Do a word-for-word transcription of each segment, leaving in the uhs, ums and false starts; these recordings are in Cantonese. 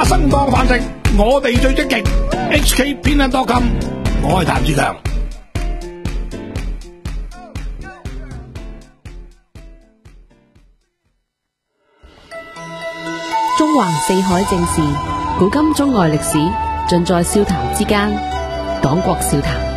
生當飯食，我哋最積極。H K 偏恩多金，我係譚志強。 中環四海正事，古今中外歷史，盡在笑談之間。黨國笑談。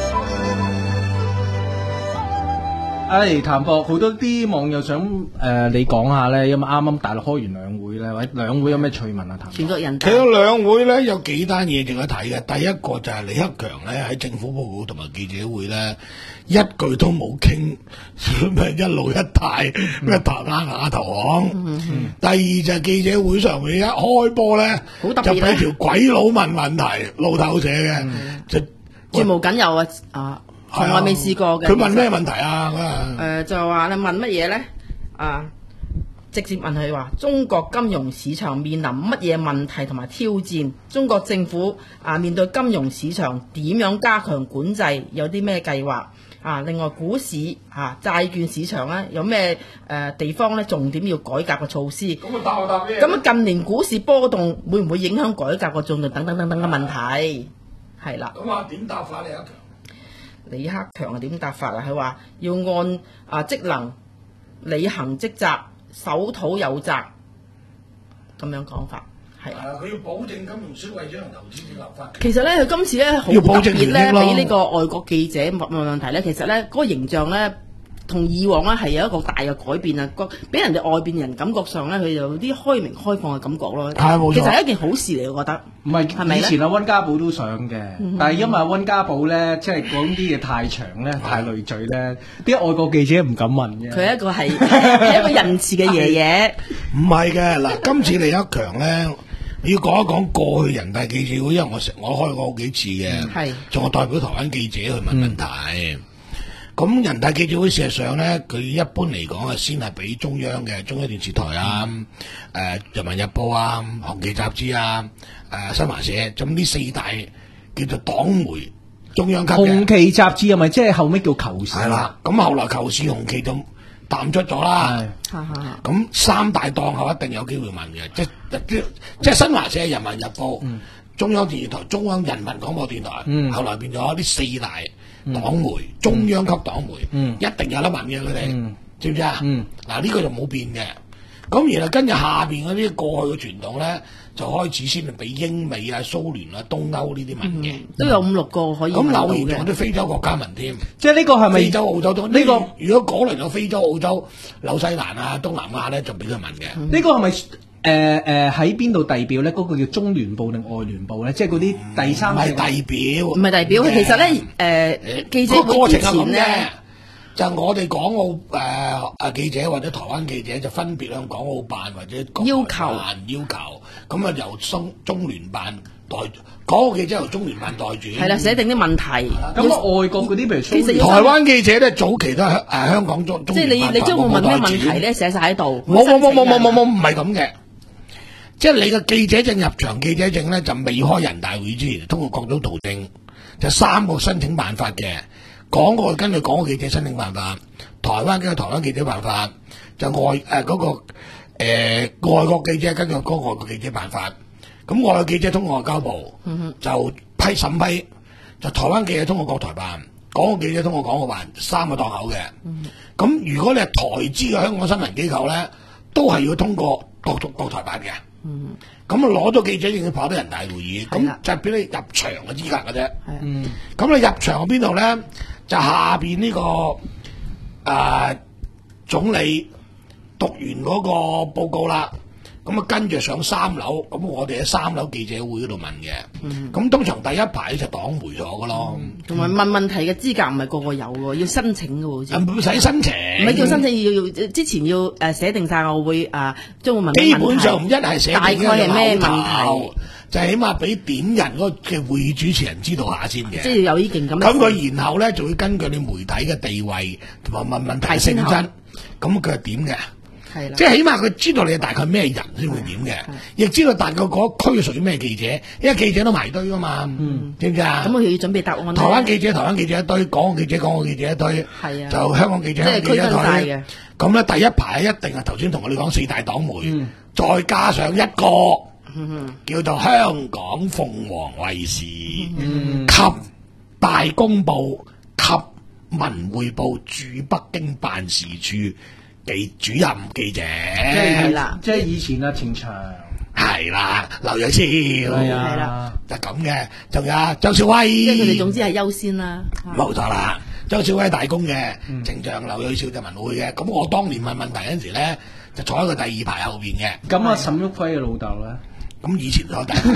誒，譚博，好多啲網友想誒、呃、你講下咧，因為啱啱大陸開完兩會咧，或者兩會有咩趣聞啊？譚全國人大其實兩會咧有幾單嘢值得睇嘅。第一個就係李克強咧喺政府報告同埋記者會咧一句都冇傾咩一路一帶咩台灣亞投行。嗯嗯、第二就係記者會上面一開波咧，就俾條鬼佬問問題，路透社嘅、嗯、就絕無僅有啊！啊！從來未試過嘅。 佢問咩問題啊？ 誒、呃、就話你問乜嘢咧？啊，直接問佢話中國金融市場面臨乜嘢問題同埋挑戰？中國政府啊面對金融市場點樣加強管制？有啲咩計劃？啊，另外股市啊債券市場咧有咩誒、呃、地方咧重點要改革嘅措施？咁啊答我答咩？咁近年股市波動會唔會影響改革嘅進度？等等等等嘅問題係啦。 咁啊點答法李克強？ 李克強係點答法啊？佢話要按啊職能履行職責，守土有責，咁樣講法係。 係啊，佢要保證金融消費者同投資者立法。 其實咧，佢今次咧好特別咧，俾呢個外國記者問問題咧，其實咧嗰、那個形象咧。同以往咧係有一個大嘅改變啊！個俾人哋外邊人感覺上咧，佢有啲開明開放嘅感覺咯。係其實係一件好事嚟，我覺得。唔係，係咪以前阿溫家寶都想嘅，嗯、但係因為溫家寶咧，即係講啲嘢太長咧，太累贅咧，啲外國記者唔敢問嘅。佢係一個係一個仁慈嘅爺爺。 唔係嘅嗱，今次李克強咧，要講一講過去人大記者會，因為我成我開過好幾次嘅，係仲我代表台灣記者去問問題。嗯咁人大記者會事實上咧，佢一般嚟講啊，先係俾中央嘅中央電視台啊、誒、呃、人民日報啊、紅旗雜誌啊、誒、呃、新華社，咁呢四大叫做黨媒中央級嘅。紅旗雜誌係咪即係後尾叫求是？係啦，咁後來求是紅旗就淡出咗啦。咁三大檔口一定有機會問嘅，即即即係新華社、人民日報、嗯、中央電視台、中央人民廣播電台，嗯、後來變咗呢四大。黨媒、嗯、中央級黨媒、嗯、一定有得問嘅佢哋，嗯、知唔知啊？嗱呢、嗯、個就冇變嘅。咁然後跟住下邊嗰啲過去嘅傳統咧，就開始先係俾英美啊、蘇聯啊、東歐呢啲問嘅、嗯， 都有五六個可以問到嘅。咁留言仲有啲非洲國家問添， 即係呢個係咪非洲、澳洲都呢、呢個？如果嗰輪有非洲、澳洲、紐西蘭啊、東南亞咧，就俾佢問嘅。呢、 嗯、個係咪？誒誒喺邊度遞表咧？嗰、那個叫中聯部定外聯部咧？即係嗰啲第三。唔係遞表， 唔係遞表。其實咧，誒、呃、記者會之前咧， 就我哋港澳誒誒、呃、記者或者台灣記者就分別向港澳辦或者要求要求，咁啊由中中聯辦代港澳記者由中聯辦代住。 係啦，寫定啲問題。 咁外國嗰啲譬如其實台灣記者咧早期都係誒香港中中即係你你將會問咩問題咧寫晒喺度。 冇冇冇冇冇冇冇唔係咁嘅。即係你嘅記者證入場記者證咧，就未開人大會之前，通過各種途徑，就三個申請辦法嘅。港澳根據港澳記者申請辦法，台灣根據台灣記者辦法，就外誒嗰、呃那個誒、呃、外國記者根據嗰個外國記者辦法。咁外國記者通過外交部，嗯、就批審批，就台灣記者通過國台辦，港澳記者通過港澳辦，三個檔口嘅。咁、嗯、如果你係台資嘅香港新聞機構咧，都係要通過國國台辦嘅。嗯，咁啊攞咗記者證要跑到人大會議，咁就係俾你入場嘅資格嘅啫。嗯，咁你入場喺邊度咧？就下邊呢、這個誒、呃、總理讀完嗰個報告啦，咁啊跟住上三樓，咁我哋喺三樓記者會嗰度問嘅。嗯，咁通常第一排就黨媒咗噶咯。 同埋、嗯、問問題嘅資格唔係個個有喎，要申請嘅喎。 唔使申請， 唔係叫申請，要要之前要誒寫定晒，我會誒將會問咩問題。基本上唔一係寫定大概係咩問題， 就係起碼俾點人嗰嘅會議主持人知道下先嘅。 即係要有意見咁。 咁佢然後咧就會根據你媒體嘅地位同埋問問題性質，咁佢係點嘅？係啦，即係起碼佢知道你係大概咩人先會點嘅，亦知道大概嗰區屬於咩記者，因為記者都埋堆噶嘛，嗯、知唔知啊？咁我要準備答案。台灣記者，台灣記者一堆，港澳記者，港澳記者一堆，係啊，就香港記者，香港記者一堆。咁咧第一排一定係頭先同我哋講四大黨媒，嗯、再加上一個。 叫做香港鳳凰衛視、 嗯及大公報及文匯報駐北京辦事處記主任記者， 係啦即係以前啊，程翔係啦，劉瑞超係係啦啊， 就咁嘅，仲有周少威， 即係佢哋總之係優先啦。 冇錯啦，周少威大公嘅，程翔、劉瑞超就文匯嘅。咁我當年問問題嗰陣時咧，就坐喺佢第二排後邊嘅。 咁啊，沈旭輝嘅老豆咧， 咁以前坐第一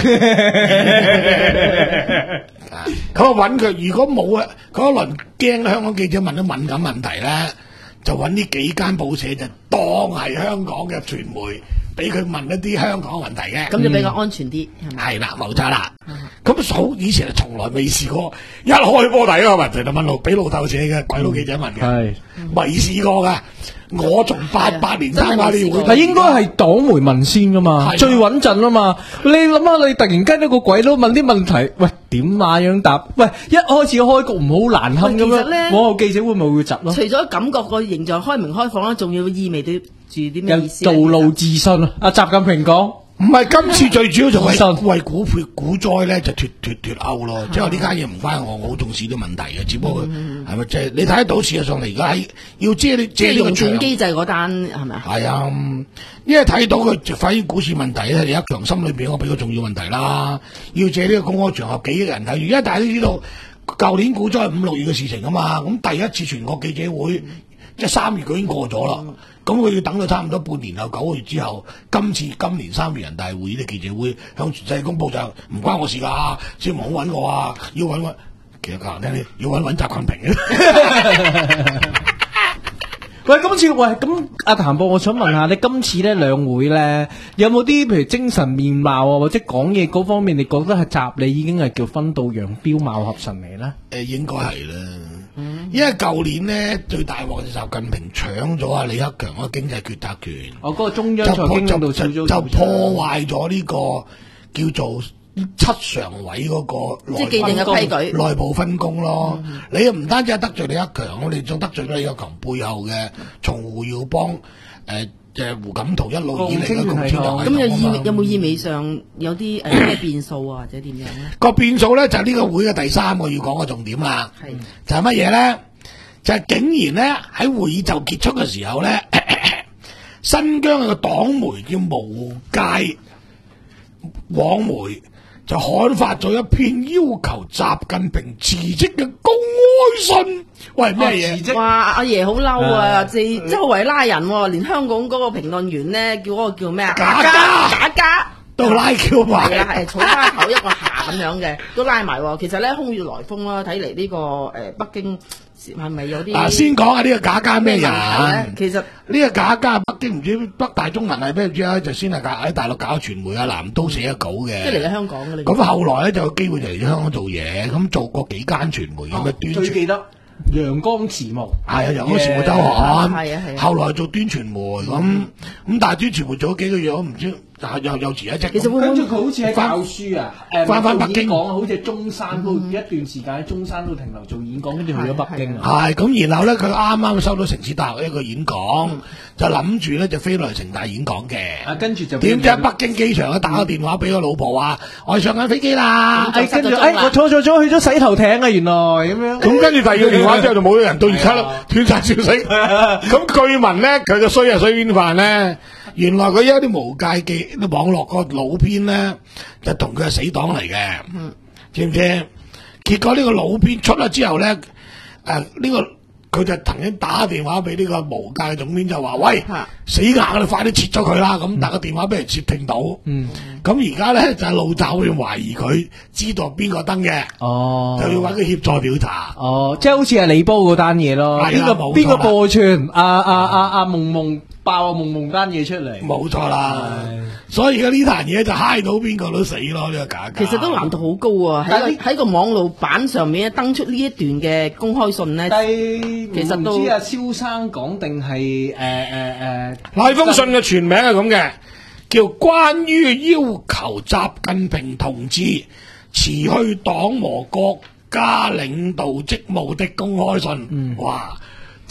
排，咁我揾佢，如果冇啊，嗰一輪驚香港記者問啲敏感問題咧，就揾呢幾間報社就當係香港嘅傳媒，俾佢問一啲香港問題嘅。 咁就比較安全啲，係咪？ 係啦，冇錯啦。咁好以前係從來未試過，一開波第一個問題就問老，俾老豆寫嘅鬼佬記者問嘅， 係未試過噶。我從八八年參加呢個會， 但應該係黨媒問先噶嘛， 係啊最穩陣啊嘛。你諗下，你突然間一個鬼佬問啲問題，喂點那樣答？喂，一開始開局唔好難堪咁樣， 喂其實呢往後記者會咪會窒咯？ 除咗感覺個形象開明開放啦，仲要意味到住啲咩有意思呢？ 道路自信啊！阿習近平講。 唔係今次最主要就為自信為股票股災咧就脱脱脱歐咯，即係話呢間嘢唔關我，我好重視啲問題嘅，只不過係咪即係你睇得到事實上嚟而家喺要遮呢即係熔遮呢個場斷機制嗰單係咪啊？ 係啊，嗯因為睇到佢就反映股市問題咧，李克強心裏邊一個比較重要問題啦，要借呢個公開場合幾億人睇，而家大家都知道舊年股災係五六月嘅事情啊嘛，咁第一次全國記者會。即係三月佢已經過咗啦，咁佢要等到差唔多半年後九個月之後，今次今年三月人大會啲記者會向全世界公佈就唔關我事㗎，先唔好揾我啊，要揾揾，其實講聽啲要揾揾習近平嘅。 喂，今次喂咁阿譚博，我想問下你今次咧兩會咧有冇啲譬如精神面貌啊，或者講嘢嗰方面，你覺得係習你已經係叫分道揚鑣、貌合神離咧？ 誒應該係啦，因為舊年咧最大鑊就習近平搶咗啊李克強嗰個經濟決策權， 哦，嗰、個中央就財經領導小組就就破壞咗呢個叫做七常委嗰個內即係既定嘅規矩。 內部分工咯。你又唔單止係得罪李克強，我哋仲得罪咗李克強背後嘅從胡耀邦誒誒胡錦濤一路以嚟嘅共產黨系統啊嘛。 咁有意有冇意味上有啲誒咩變數啊，或者點樣咧？ 個變數咧就係呢個會嘅第三個要講嘅重點啦， 係就係乜嘢咧？就係、竟然咧喺會議就結束嘅時候咧，新疆嘅黨媒叫無界網媒就刊發咗一篇要求習近平辭職嘅公開信。喂，咩嘢？ 辭職哇！阿爺好嬲啊， 誒即周圍拉人喎，連香港嗰個評論員咧，叫嗰個叫咩啊？ 假假家假家都拉 Q 埋係啦，係草花頭一個下咁樣嘅，都拉埋喎。其實咧，空穴來風啦，睇嚟呢個誒北京係咪有啲啊，先講下呢個假家咩人？ 問題咧？其實呢個假家北京唔知北大中文係咩唔知啊，就先係喺大陸搞傳媒啊，南都寫咗稿嘅。 即係嚟咗香港嘅你。 咁後來咧就有機會就嚟咗香港做嘢，咁做過幾間傳媒咁嘅端傳， 最記得陽光時務係啊，陽光時務周係啊刊， 係啊後來做端傳媒咁，咁但係端傳媒做咗幾個月，我唔知又又又辭一職。 其實會跟住佢好似喺教書啊，誒返返北京講好似喺中山都一段時間喺中山都停留做演講，跟住去咗北京啊。 係咁，然後咧佢啱啱收到城市大學一個演講，就諗住咧就飛落嚟城大演講嘅。 啊，跟住就點知喺北京機場咧打個電話俾個老婆話：我係上緊飛機啦。 誒跟住誒我坐錯咗去咗洗頭艇啊，原來咁樣。 咁跟住第二個電話之後就冇咗人，到而家啦斷晒消息。咁據聞咧，佢個衰係衰邊飯咧？原來佢有啲無界記啲網絡個老編咧，就同佢係死黨嚟嘅，知唔知？結果呢個老編出咗之後咧，誒、呃、呢、個佢就曾經打電話俾呢個無界總編就話：喂，死硬你快啲切咗佢啦！咁但係個電話俾人接聽到， 嗯， 咁而家咧就係路罩會懷疑佢知道邊個登嘅， 哦， 就要揾佢協助調查。 哦，即係好似係你煲嗰單嘢咯。 係啊邊個冇錯邊個播串？阿阿阿阿夢夢爆啊夢夢單嘢出嚟。 冇錯啦係， 所以而家呢壇嘢就嗨到邊個都死咯，呢、個假假。 其實都難度好高啊！ 但係喺個喺個網路版上面登出呢一段嘅公開信咧， 但係其實都唔知阿蕭生講定係誒誒誒。 嗱，封信嘅全名係咁嘅，叫關於要求習近平同志辭去黨和國家領導職務的公開信。 嗯哇！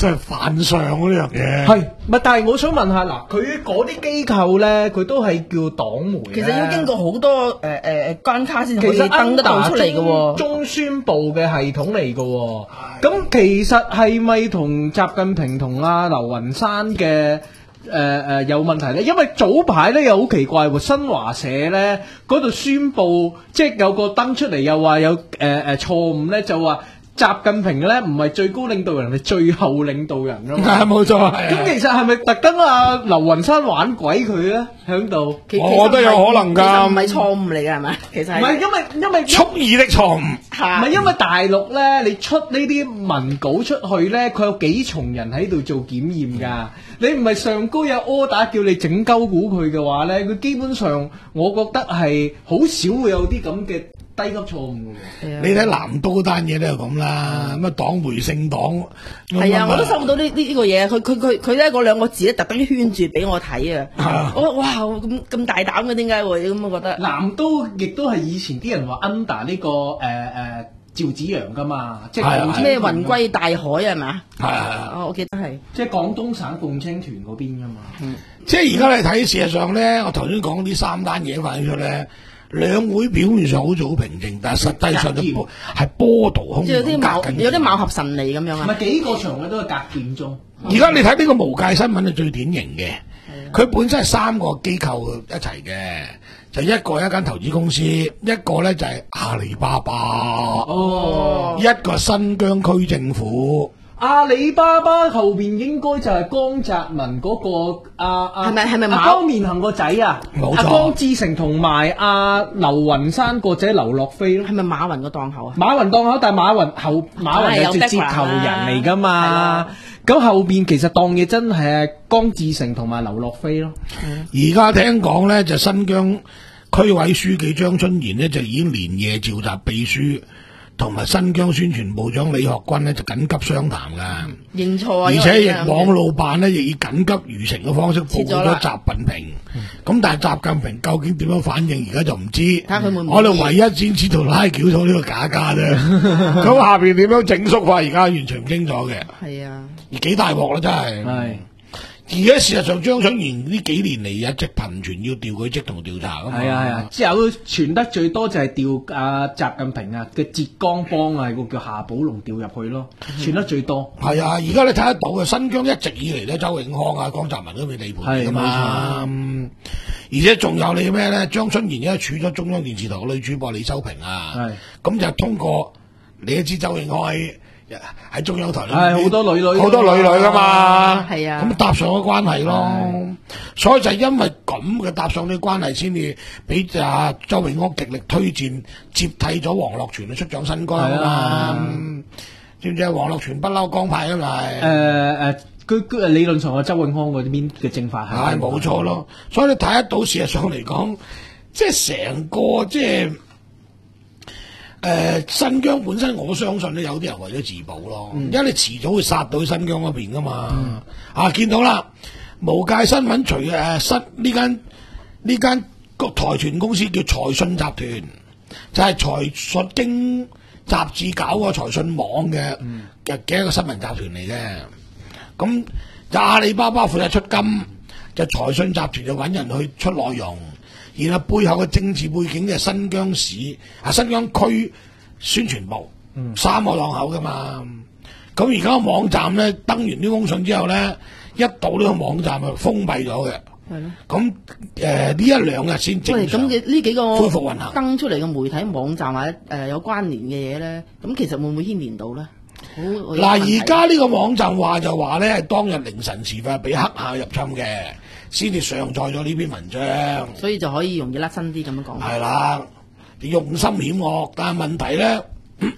真係犯上呢樣嘢。 係，唔係？但係我想問下嗱，佢嗰啲機構咧，佢都係叫黨媒咧。 其實要經過好多誒誒誒關卡先其實可以登得到出嚟嘅中喎。 中宣部嘅系統嚟嘅喎。咁其實係咪同習近平同阿劉雲山嘅誒誒有問題咧？因為早排咧又好奇怪喎，新華社咧嗰度宣布，即係有個登出嚟又話有誒誒錯誤咧，就話習近平咧唔係最高領導人，係最後領導人㗎嘛。 係冇錯，係咁其實係咪特登啊劉雲山玩鬼佢咧喺度？ 其我覺得有可能㗎其實唔係錯誤嚟㗎，係咪？其實係唔係因為因為蓄意的錯誤。 唔嚇係因為大陸咧，你出呢啲文稿出去咧，佢有幾重人喺度做檢驗㗎。你唔係上高有 order 叫你整鳩估佢嘅話咧，佢基本上我覺得係好少會有啲咁嘅低級錯誤嘅喎。 你睇南都嗰單嘢都係咁啦，咁啊黨媒姓黨。 係啊，我都收唔到呢呢呢個嘢。佢佢佢佢咧嗰兩個字咧，特登圈住俾我睇啊！我哇咁咁大膽嘅，點解會咁？我覺得南都亦都係以前啲人話 under 呢個誒誒趙紫陽㗎嘛，即係係啊共青咩團雲歸大海係咪？ 係啊， 哦，我記得係。 即係廣東省共青團嗰邊㗎嘛。 即係而家你睇，事實上咧，我頭先講呢三單嘢反映出咧，兩會表面上好似好平靜，但係實際上就波係波濤洶即係有啲貌湧，隔緊有啲貌合神離咁樣啊！ 唔係幾個場嘅都係隔點鐘。 而家你睇呢個無界新聞係最典型嘅，佢本身係三個機構一齊嘅，就一個係一間投資公司，一個咧就係阿里巴巴， 哦。 一個新疆區政府。 阿里巴巴後邊應該就係江澤民嗰、個阿阿係咪係咪馬阿江面行個仔啊？ 冇錯阿江志成同埋阿劉雲山個仔劉樂飛咯。 係咪馬雲個檔口啊？ 馬雲檔口，但係馬雲後馬雲係直接投人嚟㗎嘛。咁後邊其實當嘢真係江志成同埋劉樂飛咯。 而家聽講咧，就新疆區委書記張春賢呢，就已經連夜召集秘書同埋新疆宣傳部長李學軍呢，就緊急商談噶， 認錯啊！ 而且亦因為網路辦呢，亦以緊急如城嘅方式報告咗習近平。咁但係習近平究竟點樣反應，而家就唔知。 睇下佢滿唔滿意我哋唯一先知道拉撬到呢個假家啫。咁下邊點樣整肅法，而家完全唔清楚嘅。 係啊， 而幾大鑊啦，真係。 係。 而家事實上，張春賢呢幾年嚟一直頻傳要調佢職同調查噶嘛。 係啊係啊，之後傳得最多就係調阿習近平啊嘅浙江幫啊，個叫夏寶龍調入去咯，傳得最多。 係啊，而家你睇得到嘅新疆一直以嚟咧，周永康啊、江澤民都俾地盤嚟噶嘛。嗯而且仲有你咩咧？張春賢而家處咗中央電視台嘅女主播李修平啊。 係咁就通過你都知周永康喺喺中央台裏係好多女女好多女女噶嘛。 係啊咁搭上咗關係咯。所以就係因為咁嘅搭上啲關係，先至俾阿周永康極力推薦接替咗黃樂全去出掌新疆啊嘛。嗯知唔知啊？黃樂全不嬲江派啊嘛。 誒誒，佢佢理論上係周永康嗰邊嘅政法係冇錯咯。所以你睇得到事實上嚟講，即係成個即係誒、呃、新疆本身，我相信咧有啲人為咗自保咯， 嗯、 因為你遲早會殺到去新疆嗰邊噶嘛。嗯、啊，見到啦，無界新聞除誒新呢間呢間個台團公司叫財訊集團，就係財訊經雜誌搞個財訊網嘅嘅嘅一個新聞集團嚟嘅。咁阿里巴巴負責出金，就財訊集團就揾人去出內容，然後背後嘅政治背景就係新疆市啊新疆區宣傳部、嗯、三個檔口噶嘛。咁而家個網站咧登完呢封信之後咧，一到呢個網站就封閉咗嘅。 係咯。 咁誒呢一兩日先正常咁嘅呢幾個恢復運行登出嚟嘅媒體網站或者誒、呃、有關聯嘅嘢咧，咁其實會唔會牽連到咧？ 嗱，而家呢個網站話就話咧係當日凌晨時分俾黑客入侵嘅，先至上載咗呢篇文章， 所以就可以容易甩身啲咁樣講。 係啦，用心險惡，但係問題咧，誒、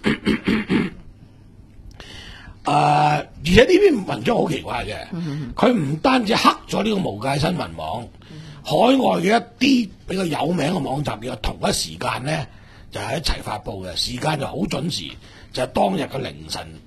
呃，而且呢篇文章好奇怪嘅，佢唔單止黑咗呢個無界新聞網，海外嘅一啲比較有名嘅網站嘅同一時間咧就係一齊發布嘅，時間就好準時。就係當日嘅凌晨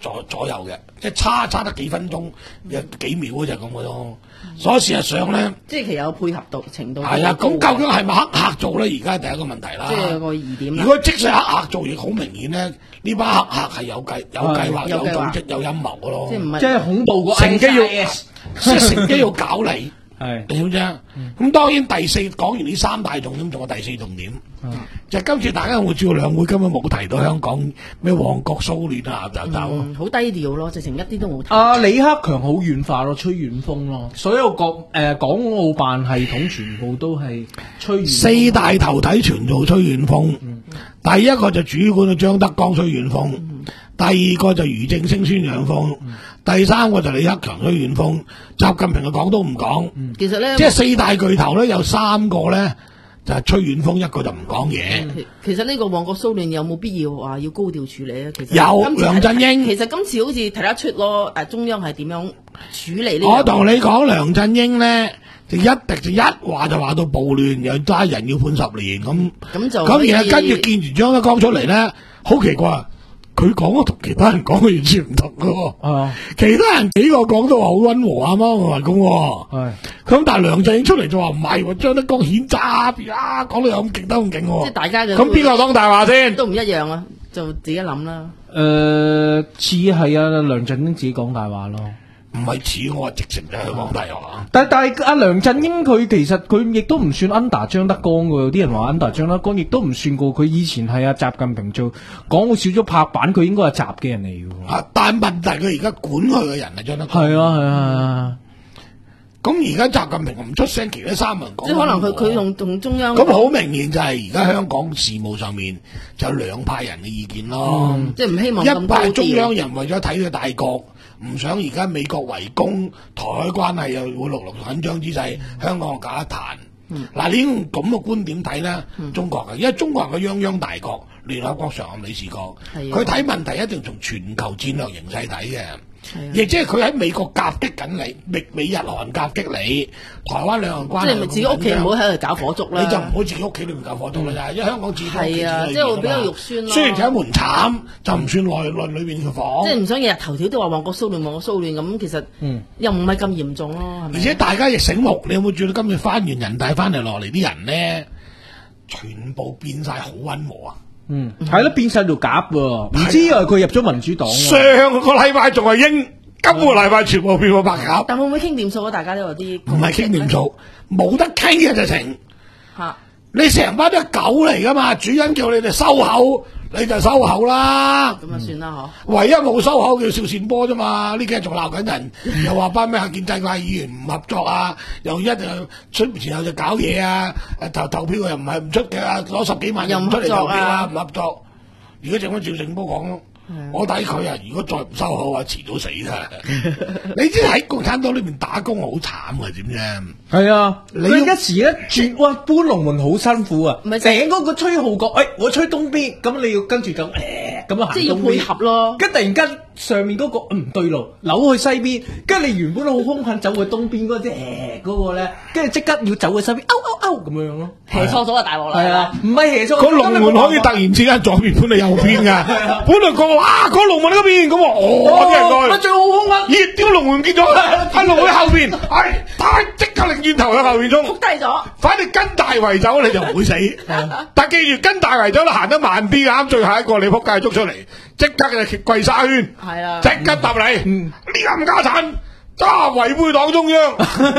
左左右嘅，即係差差得幾分鐘，有幾秒就咁嘅咯。所以事實上咧， 即係其實有配合度程度係啊，咁究竟係咪黑客做咧？而家第一個問題啦。 即係有個疑點啦如果即使黑客做，亦好明顯咧，呢班黑客係有計、有計劃、有有計劃組織、有陰謀嘅咯。 即係唔係即係恐怖過乘機要 I S 即係乘機要搞你。 係你知唔知啊？咁當然第四講完呢三大重點，仲有第四重點，就係今次大家會照兩會根本冇提到香港咩旺角騷亂啊，就就嗯好低調咯，直情一啲都冇提。 阿李克強好軟化咯，吹軟風咯，所有國誒、呃、港澳辦系統全部都係吹軟風。 四大頭體全做吹軟風。第一個就主管嘅張德江吹軟風，第二個就俞正聲宣揚風，第三個就李克強吹軟風，習近平就講都唔講。 其實咧， 即係四大巨頭咧，有三個咧就係吹軟風，一個就唔講嘢。 其其實呢個旺角騷亂有冇必要話要高調處理咧？其實有今次梁振英其實今次好似睇得出咯，誒中央係點樣處理呢？ 我同你講，梁振英咧就一滴就一話就話到暴亂，又揸人要判十年咁。 咁就咁可以然後跟住見住張德江出嚟咧，好奇怪，佢講嘅同其他人講嘅完全唔同嘅喎。 啊， 其他人幾個講到話好溫和啊，貓我話咁喎。 係咁但係梁振英出嚟就話唔係喎，張德江譴責啊，講到有咁勁得咁勁喎。 即係大家嘅咁邊個講大話先？ 都唔一樣啊，就自己諗啦。 誒似係啊，梁振英自己講大話咯。 唔係似我話直情就係講大話。 但但係阿梁振英佢其實佢亦都唔算 under 張德江嘅，有啲人話 under 張德江，亦都唔算過佢以前係阿習近平做港澳少咗拍板，佢應該係習嘅人嚟嘅喎。 啊！但係問題佢而家管佢嘅人係張德江。 係啊係啊係啊， 咁而家習近平唔出聲，其他三個人講。 即係可能佢佢同同中央咁好明顯就係而家香港事務上面就有兩派人嘅意見咯。 即係唔希望一咁高派中央調。 人為咗睇佢大局，唔想而家美國圍攻，台海關係又會陸陸緊張之際，香港搞一壇。嗱呢種咁嘅觀點睇咧，中國嘅，因為中國係個泱泱大國，聯合國常任理事國， 係啊佢睇問題一定從全球戰略形勢睇嘅。 係啊亦即係佢喺美國夾擊緊你，美美日韓夾擊你，台灣兩岸關係即係咪自己屋企唔好喺度搞火燭啦？ 你就唔好自己屋企裏面搞火燭啦，因為香港自己屋企係啊，即係會比較肉酸咯。 雖然就喺門檻，就唔算內內裏邊嘅房。 即係唔想日日頭條都話旺角騷亂、旺角騷亂咁，其實又唔係咁嚴重咯，係咪？ 而且大家亦醒目，你有冇注意到今日翻完人大翻嚟落嚟啲人咧，全部變晒好溫和啊！ 嗯，係咯，變晒條鴿喎，唔知啊佢入咗民主黨喎。 上個禮拜仲係英，今個禮拜全部變咗白鴿。 但會唔會傾掂數啊？大家都有啲唔係傾掂數，冇得傾嘅就成。 嚇， 你成班都係狗嚟噶嘛，主人叫你哋收口，你就收口啦。 咁啊算啦唯一冇收口叫邵善波啫嘛，呢幾日仲鬧緊人，又話班咩建制派議員唔合作啊，又一就出前後就搞嘢啊，誒投投票又唔係唔出嘅，攞十幾萬又唔出嚟投票啊，唔合作。如果剩翻趙正波講咯。我睇佢啊！如果再唔收口啊，遲早死啦！你知喺共產黨裏面打工好慘嘅，點啫？ 係啊， 你佢一時一轉，哇搬龍門好辛苦啊！ 唔係成嗰個吹號角，誒我吹東邊，咁你要跟住咁誒咁啊行即係要配合咯。 跟突然間上面嗰個唔對路，扭去西邊，跟住你原本好兇狠走去東邊嗰隻誒嗰個咧，跟住即刻要走去西邊，勾勾勾咁樣咯， 騎錯咗啊大鑊啦！ 係啊，唔係騎錯， 個龍門可以突然之間左邊搬到右邊噶，本來個哇個龍門嗰邊咁啊，哦啲人過去， 最好兇啊！ 咦？點龍門唔見咗？喺龍門後邊，係太即刻擰轉頭向後邊衝， 低咗。 反正跟大圍走你就唔會死，但記住跟大圍走你行得慢啲啱，最後一個你仆街捉出嚟，即刻就跪沙圈， 係啊， 即刻答你，呢冚家產揸違背黨中央。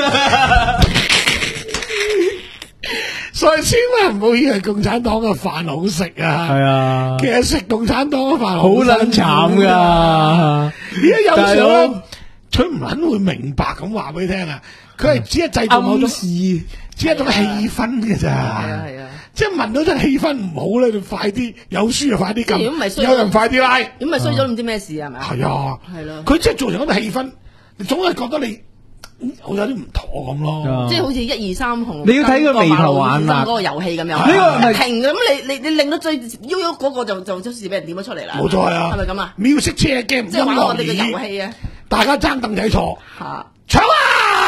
所以千萬唔好以為共產黨嘅飯好食啊！ 係啊， 其實食共產黨嘅飯好撚慘噶。 而家有時候咧，佢唔撚會明白咁話俾你聽啊！佢係只係製造某種事， 只係一種氣氛嘅咋。 係啊係啊， 即係聞到陣氣氛唔好咧，就快啲有書就快啲如果唔係撳， 衰有人快啲拉。 咁咪衰咗唔知咩事係咪啊？ 係啊， 係咯， 佢即係造成一個氣氛，你總係覺得你好有啲唔妥咁咯。 即係好似一二三紅， 你要睇佢眉頭眼額嗰個遊戲咁樣， 呢個係咪停咁你你你令到最喐喐嗰個就就出事俾人點咗出嚟啦。 冇錯啊， 係咪咁啊？ 秒式車 game 即係玩我哋嘅音樂遊戲啊！ 大家爭凳仔坐， 嚇， 搶啊！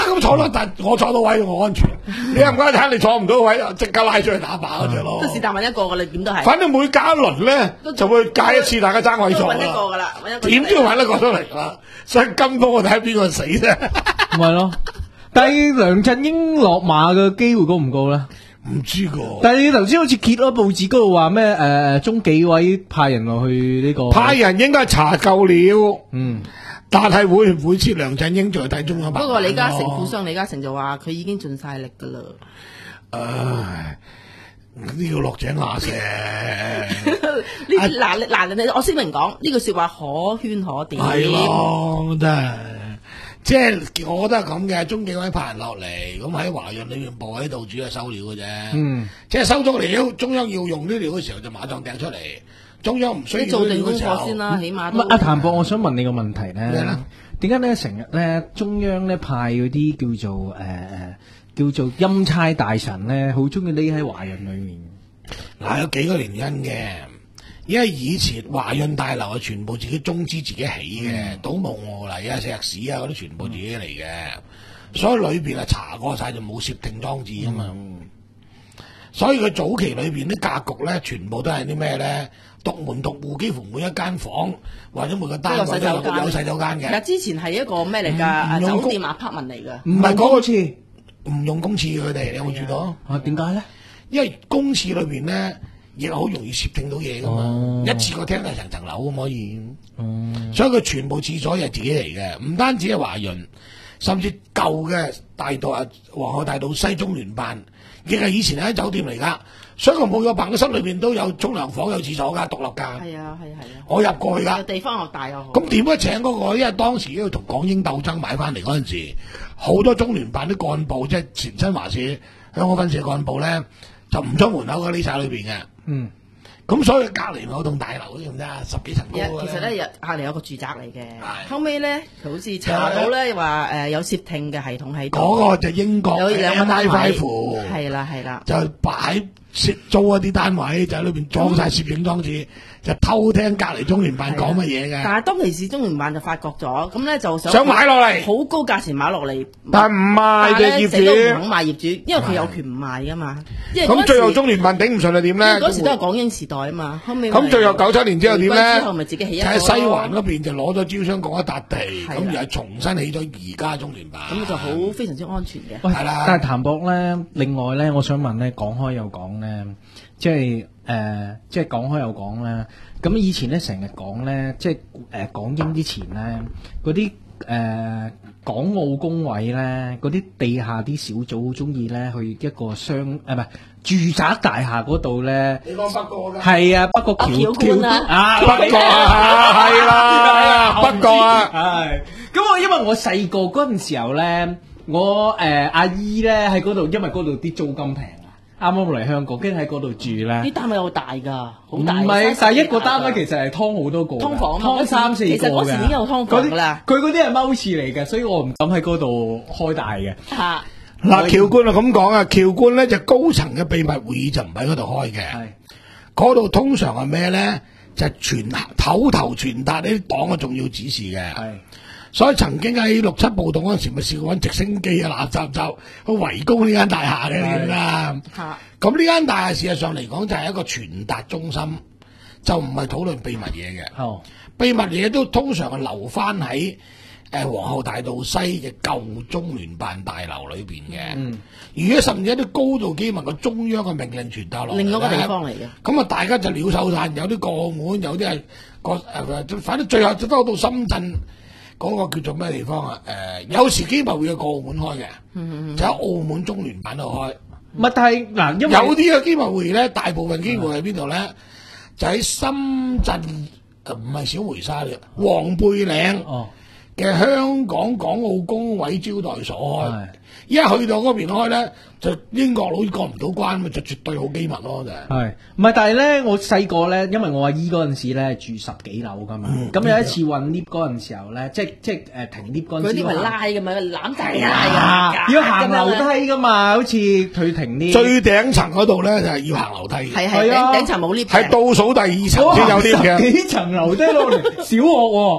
咁坐到，但我坐到位我安全。你又唔該睇，你坐唔到位，即刻拉出去打靶嗰只咯。 都是但揾一個噶啦，點都係。 反正每隔一輪咧，就會隔一次大家爭位坐揾一個噶啦，揾一個。 點都要揾一個出嚟啦。所以金科我睇下邊個死啫。 唔係咯，但係梁振英落馬嘅機會高唔高咧？ 唔知個。 但係你頭先好似揭咗報紙嗰度話咩？誒、呃，中紀委派人落去呢、這個。 派人應該查夠了。 嗯。 但係會唔會切梁振英再睇中央辦？ 不過李嘉誠富商李嘉誠就話佢已經盡晒力噶啦。 唉，呢個落井下石。 呢嗱嗱，你我聲明講呢句說話可圈可點。 係咯，真係。即係我覺得係咁嘅，中紀委派人落嚟，咁喺華潤裏面部喺度主要係收料嘅啫。 嗯。 即係收咗料，中央要用啲料嘅時候就馬上掟出嚟。中央唔需要做定功課先啦，起碼。 唔係阿譚博，我想問你個問題咧， 咩咧？ 點解咧成日咧中央咧派嗰啲叫做誒誒、呃、叫做欽差大臣咧，好中意匿喺華潤裏面？ 嗱，有幾個原因嘅，因為以前華潤大樓係全部自己中資自己起嘅，土木我嚟啊、石屎啊嗰啲全部自己嚟嘅，所以裏邊啊查過晒就冇攝聽裝置啊嘛。嗯、所以佢早期裏邊啲格局咧，全部都係啲咩咧？獨門獨戶，幾乎每一間房或者每個單位都有有洗手間嘅。 嗱，之前係一個咩嚟㗎？酒店 apartment 嚟㗎。 唔係嗰個廁，唔用公廁佢哋，你有冇住到？ 啊，點解咧？ 因為公廁裏邊咧，亦好容易攝聽到嘢噶嘛。哦、一次過聽係層層樓咁可以。哦、所以佢全部廁所係自己嚟嘅，唔單止係華潤，甚至舊嘅大道啊，皇后大道西中聯辦，亦係以前係喺酒店嚟㗎。所以我每個辦公室裏邊都有沖涼房、有廁所㗎，獨立㗎。係啊，係啊，係啊。 我入過去㗎。 地方又大又好。 咁點解請嗰個？因為當時要同港英鬥爭買翻嚟嗰陣時，好多中聯辦啲幹部，即係前新華社、香港分社幹部咧，就唔出門口嘅，匿晒裏邊嘅。嗯。咁所以隔離有棟大樓咁啫，十幾層高。 其實咧，隔離有個住宅嚟嘅。後尾咧，佢好似查到咧話誒有竊聽嘅系統喺度。嗰個就英國有兩個單位。係啦係啦。 就擺租一啲單位，就喺裏邊裝晒攝影裝置，就偷聽隔離中聯辦講乜嘢嘅。 但係當其時中聯辦就發覺咗，咁咧就想想買落嚟， 好高價錢買落嚟。 但唔賣嘅業主， 死都唔肯賣業主，因為佢有權唔賣噶嘛。 咁最後中聯辦頂唔順係點咧？ 嗰時都係港英時代啊嘛，後尾咁最後九七年之後點咧？ 之後咪自己起一個喺西環嗰邊就攞咗招商局一笪地，咁又係重新起咗而家中聯辦。 咁就好非常之安全嘅。 係啦。但係譚博咧，另外咧，我想問咧，講開又講咧。即係誒、呃，即係講開又講咧。咁以前咧成日講咧，即係誒、呃、港英之前咧，嗰啲誒港澳工委咧，嗰啲地下啲小組好中意咧去一個商誒唔係住宅大廈嗰度咧。 你講北角㗎？ 係啊，北角橋橋啊，北角啊，係啦，北角啊， 係。咁我因為我細個嗰陣時候咧，我誒、呃、阿姨咧喺嗰度，因為嗰度啲租金平。啱啱嚟香港，跟住喺嗰度住咧。啲單位好大㗎，好大。 唔係，但係一個單位其實係劏好多個。劏房劏三四個嘅。 其實嗰時已經有劏房㗎啦。 佢嗰啲係踎廁嚟嘅，所以我唔敢喺嗰度開大嘅。 嚇！ 嗱，橋官啊咁講啊，橋官咧就高層嘅秘密會議就唔喺嗰度開嘅。係。嗰度通常係咩咧？就係傳口頭傳達呢啲黨嘅重要指示嘅。係。所以曾經喺六七暴動嗰陣時，咪試過揾直升機啊、垃圾站去圍攻呢間大廈嘅，你記啦。咁呢間大廈事實上嚟講就係一個傳達中心，就唔係討論秘密嘢嘅。哦，秘密嘢都通常係留翻喺誒皇后大道西嘅舊中聯辦大樓裏邊嘅。嗯，如果甚至一啲高度機密嘅中央嘅命令傳達落嚟， 另一個地方嚟嘅。 咁啊，大家就鳥獸散，有啲過澳門，有啲係過誒，反正最後就兜到深圳。嗰個叫做咩地方啊？誒、呃，有時機密會有個澳門開嘅，嗯嗯就喺澳門中聯辦度開。唔係，但係嗱，因為有啲嘅機密會咧，大部分機會喺邊度咧？嗯、就喺深圳，誒唔係小梅沙嘅黃貝嶺嘅香港港澳工委招待所開。嗯、一去到嗰邊開咧，就英國佬過唔到關，咪就絕對好機密咯，就係。係， 唔係？但係咧，我細個咧，因為我阿姨嗰陣時咧住十幾樓噶嘛，咁、嗯、有一次運 lift 嗰陣時候咧，即係即係誒停 lift 嗰陣時， 佢啲咪拉㗎嘛，攬晒拉㗎，要行樓梯㗎嘛，好似佢停 lift 最頂層嗰度咧就係要行樓梯， 係係頂頂層冇 lift， 係倒數第二層先有 lift 嘅， 幾層樓梯落嚟，小學喎。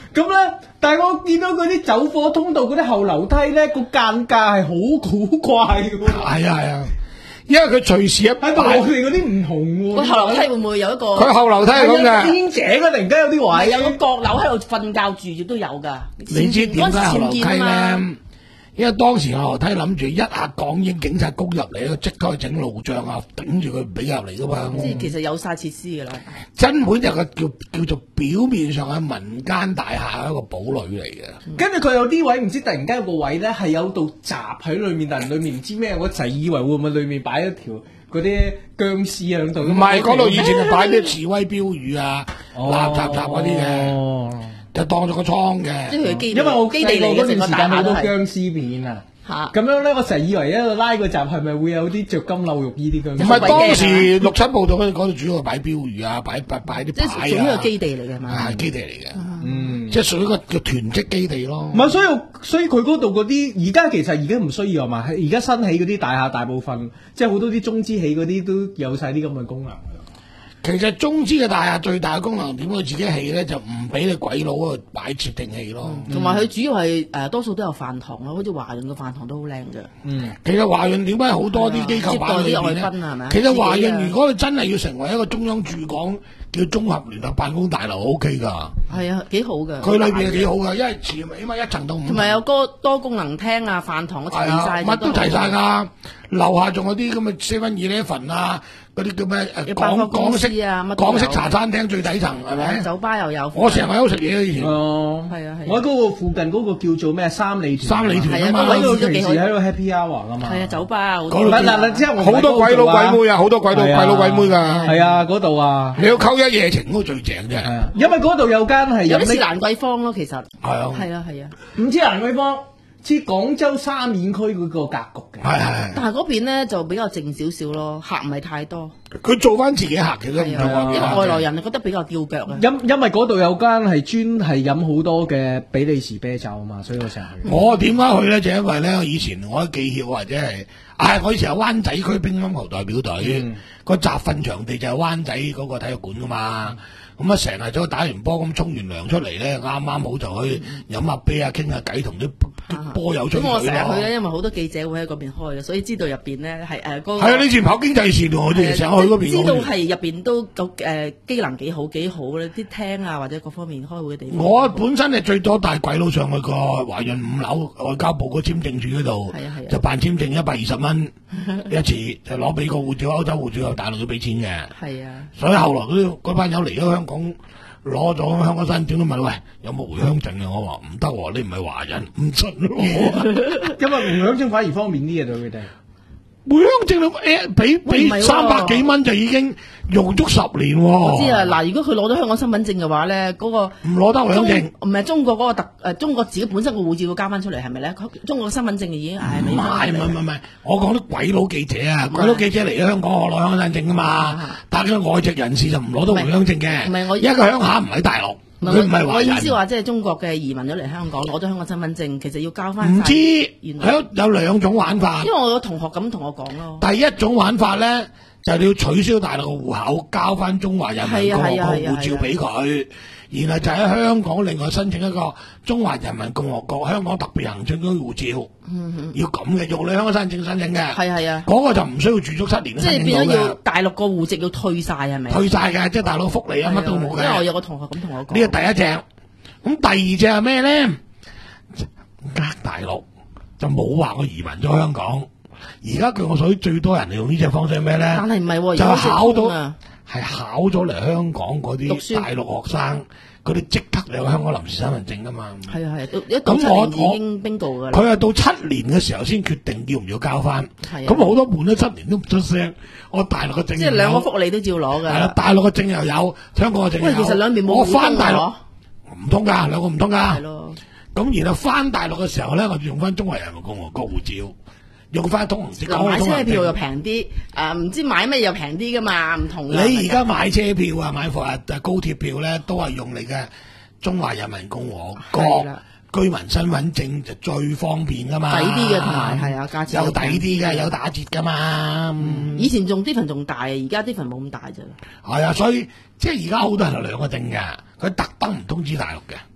咁咧，但係我見到嗰啲走火通道嗰啲後樓梯咧，個間隔係好古怪嘅喎。 係啊係啊，因為佢隨時一擺喺度我哋嗰啲唔同喎。 個後樓梯會唔會有一個？ 佢後樓梯係咁嘅。 邊井啊！突然間有啲係位有個閣樓喺度瞓覺住，亦都有㗎。 你知點解後樓梯嗰陣時僭建啊嘛咧？因為當時後樓梯諗住一下港英警察攻入嚟，即刻整路障啊，頂住佢唔俾入嚟噶嘛。 即係其實有晒設施㗎啦。 根本就係個叫叫做表面上嘅民間大廈一個堡壘嚟嘅。 跟住佢有啲位唔知突然間有個位咧係有道閘喺裏面，但係裏面唔知咩，我一齊以為會唔會裏面擺一條嗰啲僵屍喺度。 唔係嗰度以前就擺啲示威標語啊、 哦垃圾雜嗰啲嘅，就當咗個倉嘅。 即係佢基因為我基地嚟嘅， 細個嗰成個大段時間好多廈都係僵屍片啊。 嚇。 咁樣咧，我成日以為一路拉個閘係咪會有啲着金漏肉衣啲僵屍？ 唔係當時六七暴動嗰度主要係擺標語啊，擺擺擺啲即係牌屬於個啊， 基地嚟嘅嘛。 係基地嚟嘅， 嗯， 即係屬於個叫囤積基地咯唔。係，所以所以佢嗰度嗰啲而家其實而家唔需要係嘛？而家新起嗰啲大廈大部分，即係好多啲中資起嗰啲都有晒啲咁嘅功能㗎啦。 其實中資嘅大廈最大嘅功能點解佢自己起咧，就唔俾你鬼佬嗰度擺設定器咯。 同埋佢主要係誒多數都有飯堂咯，好似華潤嘅飯堂都好靚嘅。 嗯， 其實華潤點解好多啲機構擺喺裏邊接待啲外咧賓啊係咪？ 其實華自己啊潤如果佢真係要成為一個中央駐港叫綜合聯合辦公大樓 O K 㗎， 係啊，幾好㗎。 佢裏邊係幾好㗎，因為前起碼一層到五層。 同埋有個多功能廳啊、飯堂都齊係啊， 晒， 乜都齊晒㗎。樓下仲有啲咁嘅 seven eleven 啊，嗰啲叫咩誒有百貨港港公司式啊乜都有港式茶餐廳最底層係咪？ 酒吧又有。 我成日喺度食嘢嘅以前。 哦， 係啊係啊我喺嗰個附近嗰個叫做咩三里屯， 三里屯啊嘛係啊嗰個喺度位置都幾好平時喺度 happy hour 噶嘛。 係啊，酒吧好嗰度多。 嗱嗱嗱，之後我好多鬼佬鬼妹啊，好多鬼佬鬼佬鬼妹㗎。 係啊，嗰度啊， 你要溝一夜情嗰個最正啫。 係啊，因為嗰度有間係有啲似飲呢， 蘭桂坊咯，其實。 係啊， 係啊係啊， 唔知蘭桂坊，似廣州沙面區嗰個格局嘅。 係係但係嗰邊咧就比較靜少少咯，客唔係太多。 係，佢做翻自己客嘅都唔係同啊，因為啊。 外來人啊覺得比較吊腳啊。 因因為嗰度有間係專係飲好多嘅比利時啤酒啊嘛，所以我成日去。 我點解去咧？就因為咧，以前我喺記協或者係，唉，我以前有灣仔區乒乓球代表隊， 嗯個集訓場地就係灣仔嗰個體育館噶嘛。咁啊，成日咗打完波咁沖完涼出嚟咧，啱啱好就去飲下啤啊，傾下偈，同啲啲波友吹咁我水咯。 成日去咧，因為好多記者會喺嗰邊開嘅，所以知道入邊咧係誒嗰個。 係啊，你以前跑經濟線喎，我哋成日去嗰邊知道喎。 係入邊都個誒機能幾好幾好咧，啲廳啊或者各方面開會嘅地方。 我本身係最多帶鬼佬上去個華潤五樓外交部個簽證處嗰度係啊係啊， 就辦簽證一百二十蚊一次，就攞俾個護照，歐洲護照有大陸要俾錢嘅。 係啊， 所以後來嗰嗰班友嚟咗香港，攞咗香港身證都問喂有冇回鄉證啊？我話唔得喎，你唔係華人，唔准喎。 因為回鄉證反而方便啲嘅對佢哋。 回鄉證都誒俾俾喂唔係喎三百幾蚊就已經用足十年喎。 知啊，嗱，如果佢攞咗香港身份證嘅話咧，嗰、個唔攞得回鄉證。 唔係中國嗰個特誒、中國自己本身個護照要交翻出嚟係咪咧？佢中國嘅身份證已經唉唔係唔係唔係唔係，我講啲鬼佬記者啊，鬼佬記者嚟咗香港，我攞香港身證噶嘛啊， 但係佢外籍人士就唔攞到回鄉證嘅。 唔係我一個鄉下唔喺大陸， 唔係佢唔係華我我意思人。 話，即係中國嘅移民咗嚟香港，攞咗香港身份證，其實要交翻。 唔知原來有有兩種玩法因。為我個同學咁同我講咯。 第一種玩法咧，就係你要取消大陸嘅戶口，交翻中華人民共和國護照俾佢，然後就喺香港另外申請一個中華人民共和國香港特別行政區護照，要咁嘅，用你香港身證申請嘅， 係係啊， 嗰個就唔需要住足七年都即係申請變咗要到嘅， 大陸個戶籍要退晒係咪？ 退晒嘅，即係大陸福利啊，乜都冇因為我嘅。 有個同學咁同我講。 呢個第一隻，咁第二隻係咩咧？呃大陸就冇話我移民咗香港，而家據我所知最多人係用呢隻方式係咩咧？ 但係唔係喎， 就有考到啊， 係考咗嚟香港嗰讀啲書大陸學生，佢哋即刻有香港臨時身份證噶嘛。 係啊係啊，到一到七咁我年已經 bingo 㗎啦。 佢係到七年嘅時候先決定要唔要交翻。 係啊咁好多換咗七年都唔出聲。我大陸嘅證即係兩個又有福利都照攞係啦， 㗎。 大陸嘅證又有，香港嘅證又喂， 有。 其實兩邊冇我互通翻大陸喎唔通㗎，兩個唔通係㗎。 咯， 咁然後翻大陸嘅時候咧，我就用翻中華人民共和國護照，用翻通行證。 嗱買車票又平。 平啲，誒唔知買咩又平啲㗎嘛，唔同㗎。 你而家買車票啊，買貨啊，高鐵票咧，都係用你嘅中華人民共和係國啦居民身份證就最方便噶嘛， 抵啲嘅同埋係啊價錢有抵啲嘅，有打折噶嘛，嗯以前仲啲份仲大，而家啲份冇咁大啫。 係啊，所以即係而家好多人係兩個證嘅，佢特登唔通知大陸嘅，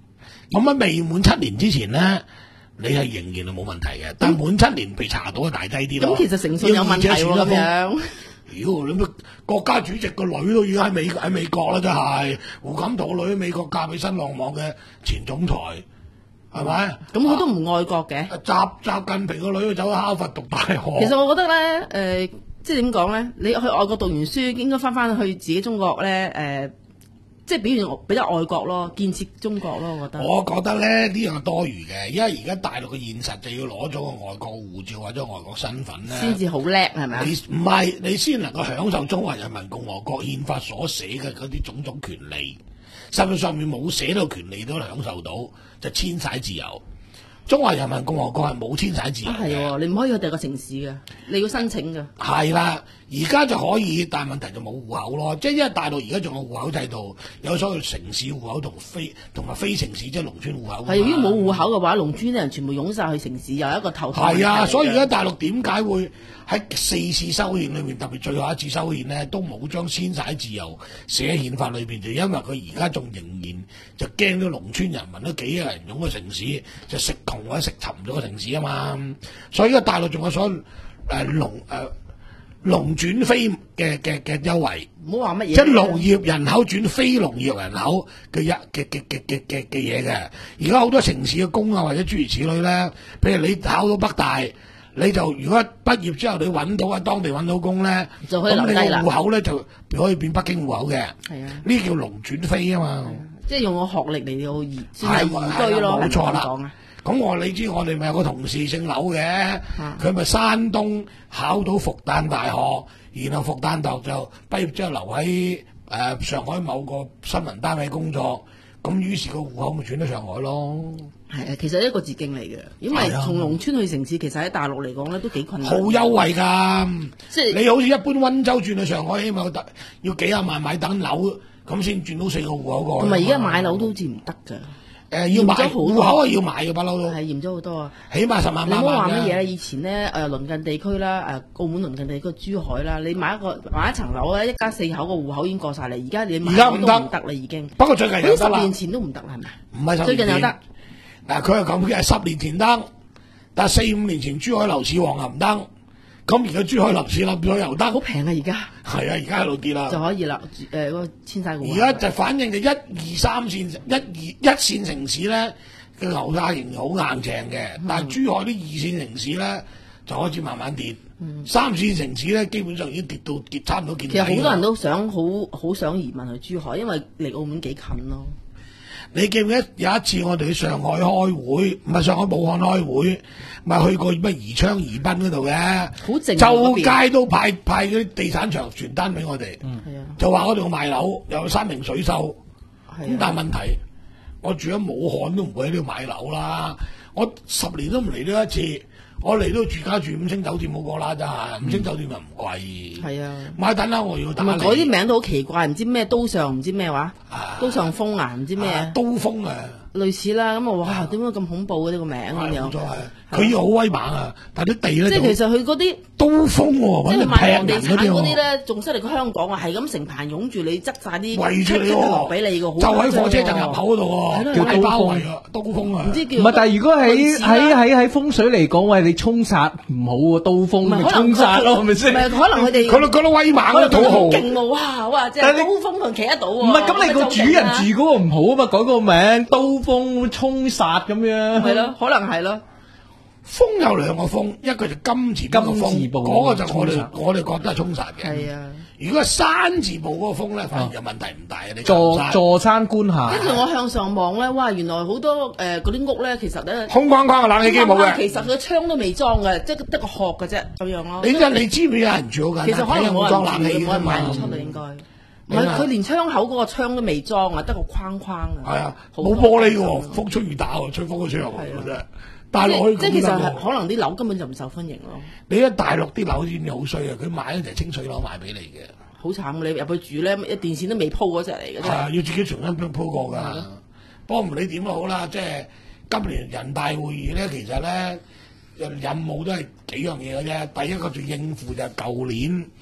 咁喺未滿七年之前咧，你係仍然係冇問題嘅。但係滿七年被查到係大劑啲咯。 咁其實誠信有問題喎咁樣。 妖，你咩國家主席個女都已經喺美喺美國啦，真係胡錦濤個女喺美國嫁俾新浪網嘅前總裁，係咪？ 咁佢都唔愛國嘅。 習習近平個女都走去哈佛讀大學。 其實我覺得咧，誒、呃，即係點講咧？你去外國讀完書，應該翻翻去自己中國咧，誒、呃，即係表現比較愛國咯，建設中國咯，我覺得。 我覺得咧呢樣係多餘嘅，因為而家大陸嘅現實就要攞咗個外國護照或者外國身份咧， 先至好叻係咪啊？ 你唔係你先能夠享受中華人民共和國憲法所寫嘅嗰啲種種權利，甚至上面冇寫到權利都享受到，就遷徙自由。中華人民共和國係冇遷徙自由啊，係喎，你唔可以去第二個城市嘅，你要申請嘅。 係啦，而家就可以，但係問題就冇戶口咯。即係因為大陸而家仲有戶口制度，有所謂城市戶口同非同埋非城市，即係農村戶口。 係，如果冇戶口嘅話，農村啲人全部湧晒去城市，又係一個頭痛。 係啊，所以而家大陸點解會喺四次修憲裏面，特別最後一次修憲呢，都冇將遷徙自由寫喺憲法裏邊，就因為佢而家仲仍然就驚啲農村人民都幾個人湧去城市，就食窮或者食沉咗個城市啊嘛。所以而家大陸仲有所謂誒農誒農轉非嘅嘅嘅優惠， 唔好話乜嘢。 即係農業人口轉非農業人口嘅一嘅嘅嘅嘅嘅嘅嘢嘅。而家好多城市嘅工啊，或者諸如此類咧，譬如你考到北大。你就如果畢業之後你揾到喺當地揾到工咧， 就可以留低啦。 咁你個戶口咧就可以變北京戶口嘅。 係啊， 呢叫農轉非啊嘛。 即係用個學歷嚟到移，算係移居咯。 冇錯啦。 啊咁我你知我哋咪有個同事姓柳嘅，佢咪、 啊、 山東考到復旦大學，然後復旦大學就畢業之後留喺誒、呃、上海某個新聞單位工作，咁於是個戶口咪轉咗上海咯。 係啊，其實係一個捷徑嚟嘅，因為從農村去城市，其實喺大陸嚟講咧都幾困難。 好優惠㗎， 即係你好似一般溫州轉去上海，起碼要要幾廿萬買等樓，咁先轉到四個戶口過。 同埋而家買樓都好似唔得㗎。 誒、呃、要買戶口係要買嘅不嬲都。 係嚴咗好多啊！ 起碼十萬八萬。 你唔好話乜嘢咧？以前咧誒、呃、鄰近地區啦，誒澳門鄰近地區珠海啦，你買一個買一層樓咧，一家四口個戶口已經過晒嚟。而家你買而家唔得唔得啦，已經。 不過最近有得啦。 十年前都唔得啦，係咪？ 唔係十年前。 最近有得。 嗱，佢係咁嘅，十年前得，但係四五年前珠海樓市旺又唔得，咁而家珠海樓市冧咗又得， 好平啊！而家係啊，而家喺度跌啦， 就可以啦。誒、呃，嗰、那個遷徙戶。 而家就反映就一二三線、一二一線城市咧嘅樓價仍然好硬淨嘅，嗯、但係珠海啲二線城市咧就開始慢慢跌，嗯、三線城市咧基本上已經跌到跌差唔多見底。 其實好多人都想好好想移民去珠海，因為離澳門幾近咯。 你記唔記得有一次我哋去上海開會，唔係上海武漢開會，咪去過咩宜昌宜賓嗰度嘅， 好靜， 周街都派派嗰啲地產場傳單俾我哋， 嗯、 就話嗰度賣樓，又有山明水秀。咁、 啊、 但係問題，我住喺武漢都唔會喺呢度買樓啦，我十年都唔嚟呢一次。我嚟都住家住五星酒店好過啦，真係五星酒店又唔貴。係啊，買等啦，我要打。 同埋嗰啲名都好奇怪，唔知咩刀上唔知咩話，刀上風啊，唔知咩刀鋒啊， 類似啦。咁我哇，點解咁恐怖嘅呢個名咁樣？ 冇錯係，佢要好威猛啊！但係啲地咧， 即係其實佢嗰啲刀鋒喎， 即係賣房地產嗰啲咧， 咧，仲犀利過香港啊！係咁成棚擁住你，執晒啲圍住你喎， 俾你嘅， 就喺火車站入口嗰度喎，叫刀鋒啊，刀鋒啊， 唔知叫唔係，但係如果喺喺喺喺風水嚟講，喂，你沖殺唔好喎，刀鋒咪沖殺咯，係咪先？ 唔係，可能佢哋佢哋覺得威猛啊，土豪勁喎，哇哇！即係刀鋒同企得到喎。 唔係，咁你個主人住嗰個唔好啊嘛，改個名刀鋒沖殺咁樣。 係咯，可能係咯。 風有兩個風，一個就金字邊個風，嗰個就我哋我哋覺得係沖殺嘅。 係啊， 如果係山字部嗰個風咧，反而就問題唔大嘅。你坐坐山觀下。 跟住我向上望咧，哇！原來好多誒嗰啲屋咧，其實咧空框框嘅冷氣機冇嘅。 其實佢窗都未裝嘅，即係得個殼嘅啫咁樣咯。 你即係你知唔知有人住好緊？ 其實可能冇裝冷氣冇人賣唔出啦，應該。唔係佢連窗口嗰個窗都未裝啊，得個框框啊。 係啊，冇玻璃嘅喎，風吹雨打喎，吹風嘅吹入嚟嘅啫。大陸即係其實係可能啲樓根本就唔受歡迎咯。 你喺大陸啲樓先至好衰啊！佢買咧就係清水樓賣俾你嘅。 好慘！你入去住咧，一電線都未鋪嗰隻嚟嘅。 係啊，要自己重新鋪過㗎。不過唔理點都好啦，即係今年人大會議咧，其實咧任務都係幾樣嘢嘅啫。第一個最應付就係舊年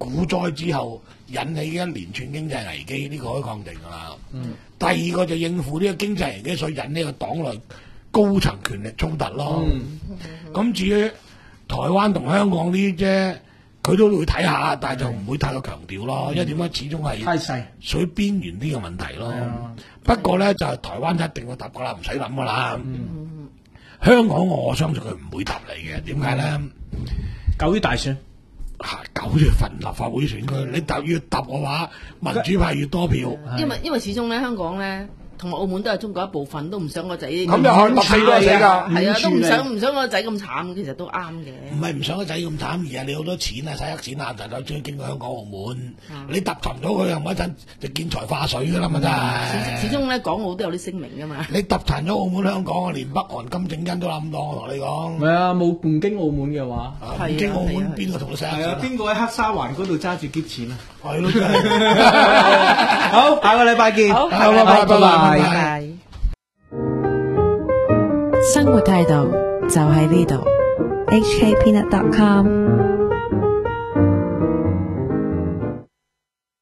股災之後引起一連串經濟危機，呢、個可以確定㗎啦。嗯、第二個就應付呢個經濟危機，所以引呢個黨內高層權力衝突咯。咁、嗯、至於台灣同香港呢啲啫，佢都會睇下，但係就唔會太過強調咯，因為點解始終係太細， 屬於邊緣啲嘅問題咯。不過咧就係、台灣一定會答㗎啦，唔使諗㗎啦。嗯、香港我相信佢唔會答你嘅，點解咧？ 九月大選。 九月份立法會選舉，你答越答嘅話，民主派越多票。 因為因為始終咧，香港咧同埋澳門都係中國一部分，都唔想個仔咁又可以立死都係死㗎。 係啊，都唔想唔想個仔咁慘，其實都啱嘅。 唔係唔想個仔咁慘，而係你好多錢啊，使黑錢啊，就就中意經過香港澳門。 嗯、 你揼沉咗佢，又冇一陣就見財化水㗎啦嘛，真係。 始終咧，港澳都有啲聲明㗎嘛。 你揼沉咗澳門香港，連北韓金正恩都諗到，我同你講。 係啊，冇唔經澳門嘅話， 唔經澳門邊個同你使黑錢啊？ 邊個喺黑沙環嗰度揸住篋錢啊？ 係咯，真係。 好，下個禮拜見。 好， 拜拜拜拜拜拜。 生活態度就喺呢度。H K Peanut dot com